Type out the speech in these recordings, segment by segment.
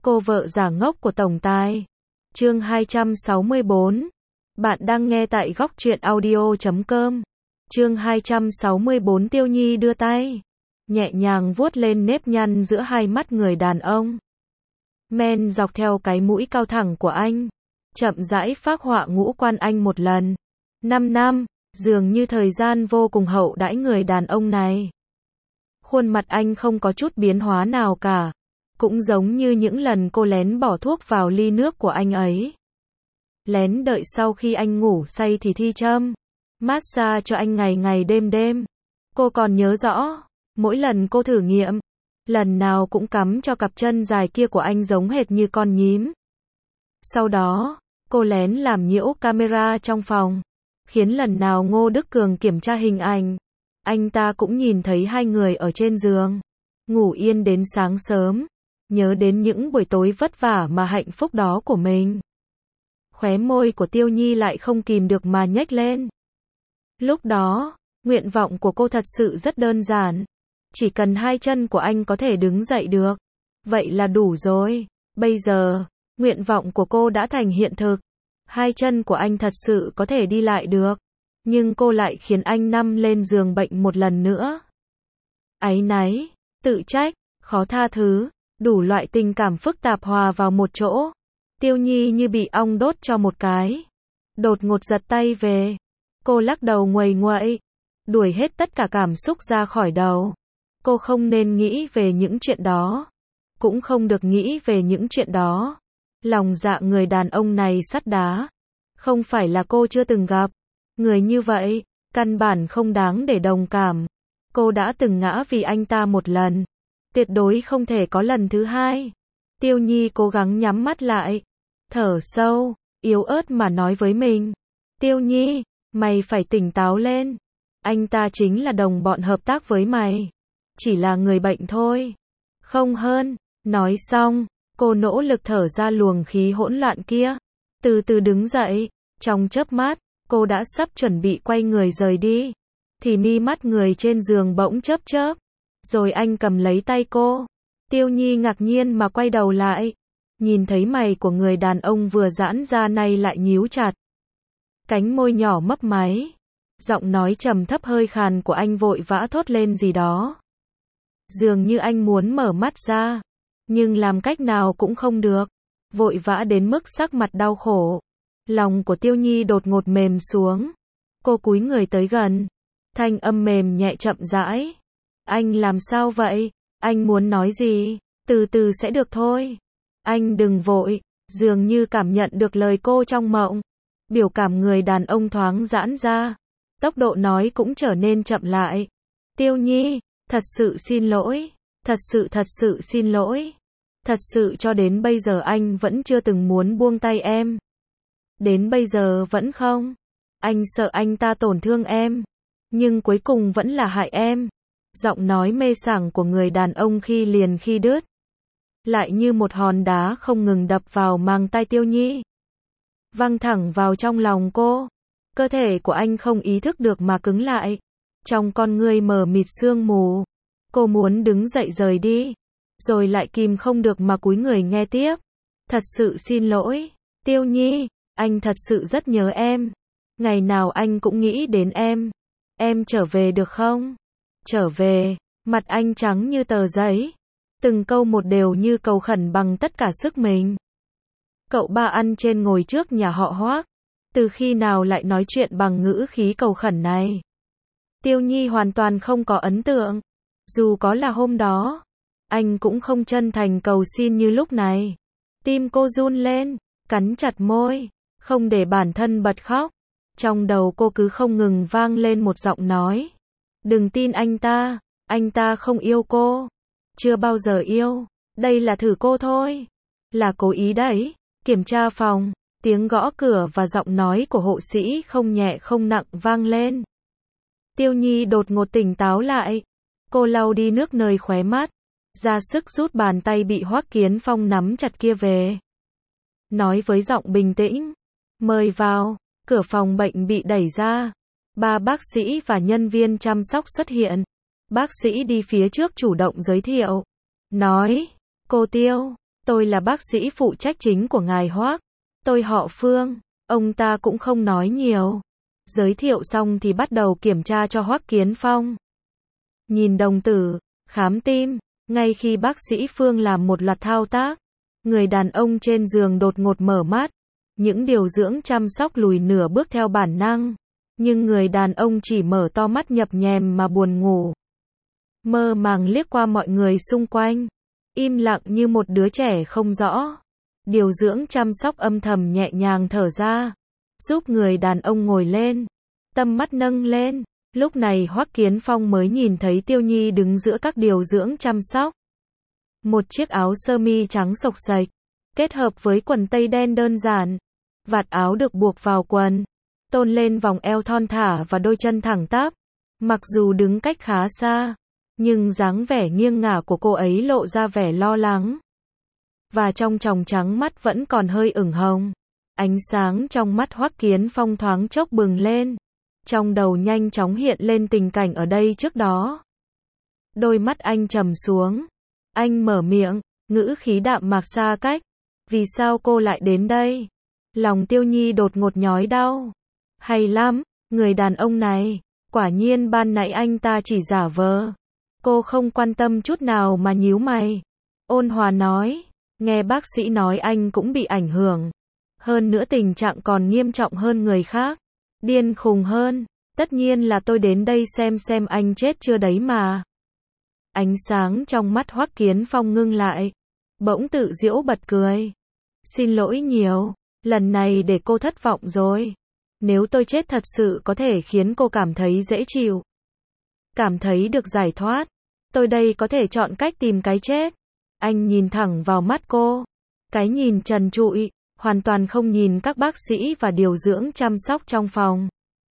Cô vợ giả ngốc của tổng tài. Chương 264. Bạn đang nghe tại góc truyện audio.com. Chương 264. Tiêu Nhi đưa tay nhẹ nhàng vuốt lên nếp nhăn giữa hai mắt người đàn ông. Men dọc theo cái mũi cao thẳng của anh, chậm rãi phác họa ngũ quan anh một lần. 5 năm, dường như thời gian vô cùng hậu đãi người đàn ông này. Khuôn mặt anh không có chút biến hóa nào cả, cũng giống như những lần cô lén bỏ thuốc vào ly nước của anh ấy. Lén đợi sau khi anh ngủ say thì thi châm, massage cho anh ngày ngày đêm đêm. Cô còn nhớ rõ, mỗi lần cô thử nghiệm, lần nào cũng cắm cho cặp chân dài kia của anh giống hệt như con nhím. Sau đó, cô lén làm nhiễu camera trong phòng, khiến lần nào Ngô Đức Cường kiểm tra hình ảnh, anh ta cũng nhìn thấy hai người ở trên giường, ngủ yên đến sáng sớm, nhớ đến những buổi tối vất vả mà hạnh phúc đó của mình. Khóe môi của Tiêu Nhi lại không kìm được mà nhếch lên. Lúc đó, nguyện vọng của cô thật sự rất đơn giản. Chỉ cần hai chân của anh có thể đứng dậy được, vậy là đủ rồi. Bây giờ, nguyện vọng của cô đã thành hiện thực. Hai chân của anh thật sự có thể đi lại được. Nhưng cô lại khiến anh nằm lên giường bệnh một lần nữa. Áy náy, tự trách, khó tha thứ, đủ loại tình cảm phức tạp hòa vào một chỗ. Tiêu Nhi như bị ong đốt cho một cái. Đột ngột giật tay về. Cô lắc đầu nguầy nguậy, đuổi hết tất cả cảm xúc ra khỏi đầu. Cô không nên nghĩ về những chuyện đó. Cũng không được nghĩ về những chuyện đó. Lòng dạ người đàn ông này sắt đá. Không phải là cô chưa từng gặp. Người như vậy, căn bản không đáng để đồng cảm. Cô đã từng ngã vì anh ta một lần. Tuyệt đối không thể có lần thứ hai. Tiêu Nhi cố gắng nhắm mắt lại. Thở sâu, yếu ớt mà nói với mình. Tiêu Nhi, mày phải tỉnh táo lên. Anh ta chính là đồng bọn hợp tác với mày. Chỉ là người bệnh thôi. Không hơn. Nói xong, cô nỗ lực thở ra luồng khí hỗn loạn kia. Từ từ đứng dậy. Trong chớp mắt, cô đã sắp chuẩn bị quay người rời đi. Thì mi mắt người trên giường bỗng chớp chớp. Rồi anh cầm lấy tay cô. Tiêu Nhi ngạc nhiên mà quay đầu lại. Nhìn thấy mày của người đàn ông vừa giãn ra nay lại nhíu chặt. Cánh môi nhỏ mấp máy. Giọng nói trầm thấp hơi khàn của anh vội vã thốt lên gì đó. Dường như anh muốn mở mắt ra. Nhưng làm cách nào cũng không được. Vội vã đến mức sắc mặt đau khổ. Lòng của Tiêu Nhi đột ngột mềm xuống. Cô cúi người tới gần. Thanh âm mềm nhẹ chậm rãi. Anh làm sao vậy? Anh muốn nói gì? Từ từ sẽ được thôi. Anh đừng vội. Dường như cảm nhận được lời cô trong mộng. Biểu cảm người đàn ông thoáng giãn ra. Tốc độ nói cũng trở nên chậm lại. Tiêu Nhi, thật sự xin lỗi. Thật sự xin lỗi. Thật sự cho đến bây giờ anh vẫn chưa từng muốn buông tay em. Đến bây giờ vẫn không. Anh sợ anh ta tổn thương em. Nhưng cuối cùng vẫn là hại em. Giọng nói mê sảng của người đàn ông khi liền khi đứt. Lại như một hòn đá không ngừng đập vào mang tai Tiêu Nhi. Văng thẳng vào trong lòng cô. Cơ thể của anh không ý thức được mà cứng lại. Trong con ngươi mờ mịt sương mù. Cô muốn đứng dậy rời đi. Rồi lại kìm không được mà cúi người nghe tiếp. Thật sự xin lỗi. Tiêu Nhi, anh thật sự rất nhớ em. Ngày nào anh cũng nghĩ đến em. Em trở về được không? Trở về. Mặt anh trắng như tờ giấy. Từng câu một đều như cầu khẩn bằng tất cả sức mình. Cậu ba ăn trên ngồi trước nhà họ Hoác. Từ khi nào lại nói chuyện bằng ngữ khí cầu khẩn này? Tiêu Nhi hoàn toàn không có ấn tượng. Dù có là hôm đó, anh cũng không chân thành cầu xin như lúc này. Tim cô run lên, cắn chặt môi, không để bản thân bật khóc. Trong đầu cô cứ không ngừng vang lên một giọng nói. Đừng tin anh ta không yêu cô. Chưa bao giờ yêu, đây là thử cô thôi. Là cố ý đấy. Kiểm tra phòng, tiếng gõ cửa và giọng nói của hộ sĩ không nhẹ không nặng vang lên. Tiêu Nhi đột ngột tỉnh táo lại. Cô lau đi nước nơi khóe mắt, ra sức rút bàn tay bị Hoắc Kiến Phong nắm chặt kia về. Nói với giọng bình tĩnh, mời vào. Cửa phòng bệnh bị đẩy ra. 3 bác sĩ và nhân viên chăm sóc xuất hiện. Bác sĩ đi phía trước chủ động giới thiệu. Nói, cô Tiêu, Tôi là bác sĩ phụ trách chính của ngài Hoác. Tôi họ Phương. Ông ta cũng không nói nhiều. Giới thiệu xong thì bắt đầu kiểm tra cho Hoắc Kiến Phong. Nhìn đồng tử, khám tim, ngay khi bác sĩ Phương làm một loạt thao tác, người đàn ông trên giường đột ngột mở mắt. Những điều dưỡng chăm sóc lùi nửa bước theo bản năng, nhưng người đàn ông chỉ mở to mắt nhập nhèm mà buồn ngủ. Mơ màng liếc qua mọi người xung quanh, im lặng như một đứa trẻ không rõ. Điều dưỡng chăm sóc âm thầm nhẹ nhàng thở ra, giúp người đàn ông ngồi lên, tầm mắt nâng lên. Lúc này Hoắc Kiến Phong mới nhìn thấy Tiêu Nhi đứng giữa các điều dưỡng chăm sóc. Một chiếc áo sơ mi trắng xộc xệch, kết hợp với quần tây đen đơn giản. Vạt áo được buộc vào quần, tôn lên vòng eo thon thả và đôi chân thẳng tắp. Mặc dù đứng cách khá xa, nhưng dáng vẻ nghiêng ngả của cô ấy lộ ra vẻ lo lắng. Và trong tròng trắng mắt vẫn còn hơi ửng hồng. Ánh sáng trong mắt Hoắc Kiến Phong thoáng chốc bừng lên. Trong đầu nhanh chóng hiện lên tình cảnh ở đây trước đó. Đôi mắt anh trầm xuống. Anh mở miệng, ngữ khí đạm mạc xa cách. Vì sao cô lại đến đây? Lòng Tiêu Nhi đột ngột nhói đau. Hay lắm, người đàn ông này. Quả nhiên ban nãy anh ta chỉ giả vờ. Cô không quan tâm chút nào mà nhíu mày. Ôn hòa nói. Nghe bác sĩ nói anh cũng bị ảnh hưởng. Hơn nữa tình trạng còn nghiêm trọng hơn người khác. Điên khùng hơn. Tất nhiên là tôi đến đây xem anh chết chưa đấy mà. Ánh sáng trong mắt Hoắc Kiến Phong ngưng lại. Bỗng tự giễu bật cười. Xin lỗi nhiều. Lần này để cô thất vọng rồi. Nếu tôi chết thật sự có thể khiến cô cảm thấy dễ chịu. Cảm thấy được giải thoát. Tôi đây có thể chọn cách tìm cái chết. Anh nhìn thẳng vào mắt cô. Cái nhìn trần trụi, hoàn toàn không nhìn các bác sĩ và điều dưỡng chăm sóc trong phòng.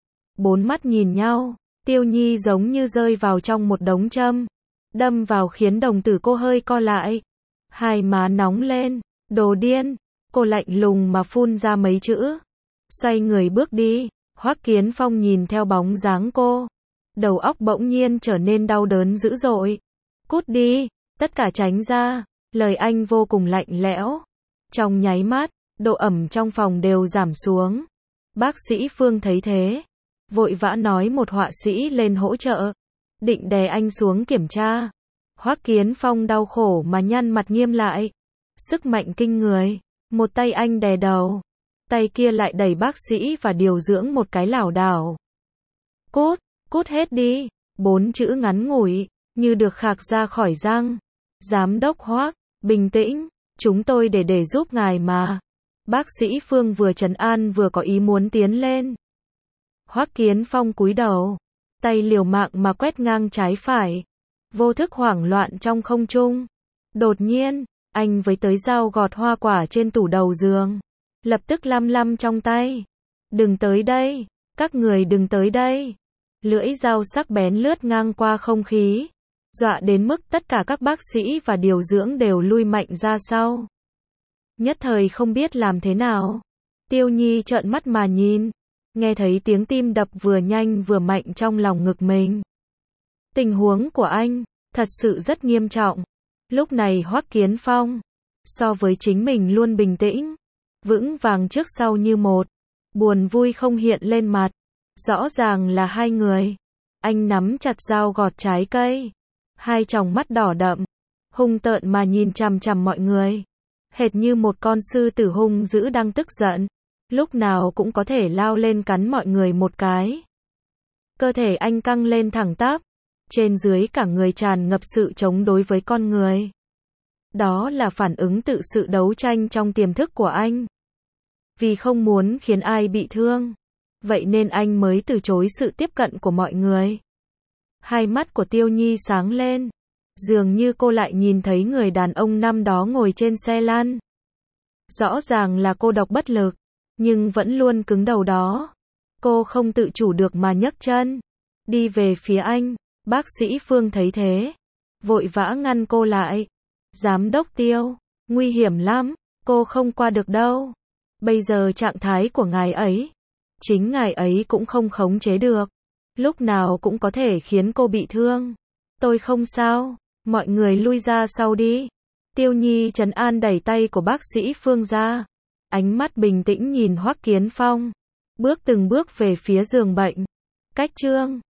Bốn mắt nhìn nhau, Tiêu Nhi giống như rơi vào trong một đống châm. Đâm vào khiến đồng tử cô hơi co lại. Hai má nóng lên, đồ điên. Cô lạnh lùng mà phun ra mấy chữ. Xoay người bước đi. Hoắc Kiến Phong nhìn theo bóng dáng cô. Đầu óc bỗng nhiên trở nên đau đớn dữ dội. Cút đi, tất cả tránh ra. Lời anh vô cùng lạnh lẽo. Trong nháy mắt, độ ẩm trong phòng đều giảm xuống. Bác sĩ Phương thấy thế, vội vã nói một họa sĩ lên hỗ trợ. Định đè anh xuống kiểm tra. Hoắc Kiến Phong đau khổ mà nhăn mặt nghiêm lại. Sức mạnh kinh người. Một tay anh đè đầu. Tay kia lại đẩy bác sĩ và điều dưỡng một cái lảo đảo. Cút, cút hết đi. 4 chữ ngắn ngủi, như được khạc ra khỏi răng. Giám đốc Hoắc, bình tĩnh, chúng tôi để giúp ngài mà. Bác sĩ Phương vừa trấn an vừa có ý muốn tiến lên. Hoắc Kiến Phong cúi đầu, tay liều mạng mà quét ngang trái phải. Vô thức hoảng loạn trong không trung. Đột nhiên, anh với tới dao gọt hoa quả trên tủ đầu giường. Lập tức lăm trong tay. Đừng tới đây, các người đừng tới đây. Lưỡi dao sắc bén lướt ngang qua không khí. Dọa đến mức tất cả các bác sĩ và điều dưỡng đều lui mạnh ra sau. Nhất thời không biết làm thế nào. Tiêu Nhi trợn mắt mà nhìn. Nghe thấy tiếng tim đập vừa nhanh vừa mạnh trong lòng ngực mình. Tình huống của anh, thật sự rất nghiêm trọng. Lúc này Hoắc Kiến Phong, so với chính mình luôn bình tĩnh, vững vàng trước sau như một. Buồn vui không hiện lên mặt. Rõ ràng là hai người. Anh nắm chặt dao gọt trái cây. Hai tròng mắt đỏ đậm, hung tợn mà nhìn chằm chằm mọi người. Hệt như một con sư tử hung dữ đang tức giận. Lúc nào cũng có thể lao lên cắn mọi người một cái. Cơ thể anh căng lên thẳng tắp. Trên dưới cả người tràn ngập sự chống đối với con người. Đó là phản ứng tự sự đấu tranh trong tiềm thức của anh. Vì không muốn khiến ai bị thương. Vậy nên anh mới từ chối sự tiếp cận của mọi người. Hai mắt của Tiêu Nhi sáng lên. Dường như cô lại nhìn thấy người đàn ông năm đó ngồi trên xe lăn. Rõ ràng là cô độc bất lực, nhưng vẫn luôn cứng đầu đó. Cô không tự chủ được mà nhấc chân. Đi về phía anh. Bác sĩ Phương thấy thế, vội vã ngăn cô lại. Giám đốc Tiêu, nguy hiểm lắm, cô không qua được đâu. Bây giờ trạng thái của ngài ấy, chính ngài ấy cũng không khống chế được. Lúc nào cũng có thể khiến cô bị thương. Tôi không sao, mọi người lui ra sau đi. Tiêu Nhi trấn an đẩy tay của bác sĩ Phương ra. Ánh mắt bình tĩnh nhìn Hoắc Kiến Phong. Bước từng bước về phía giường bệnh. Cách chương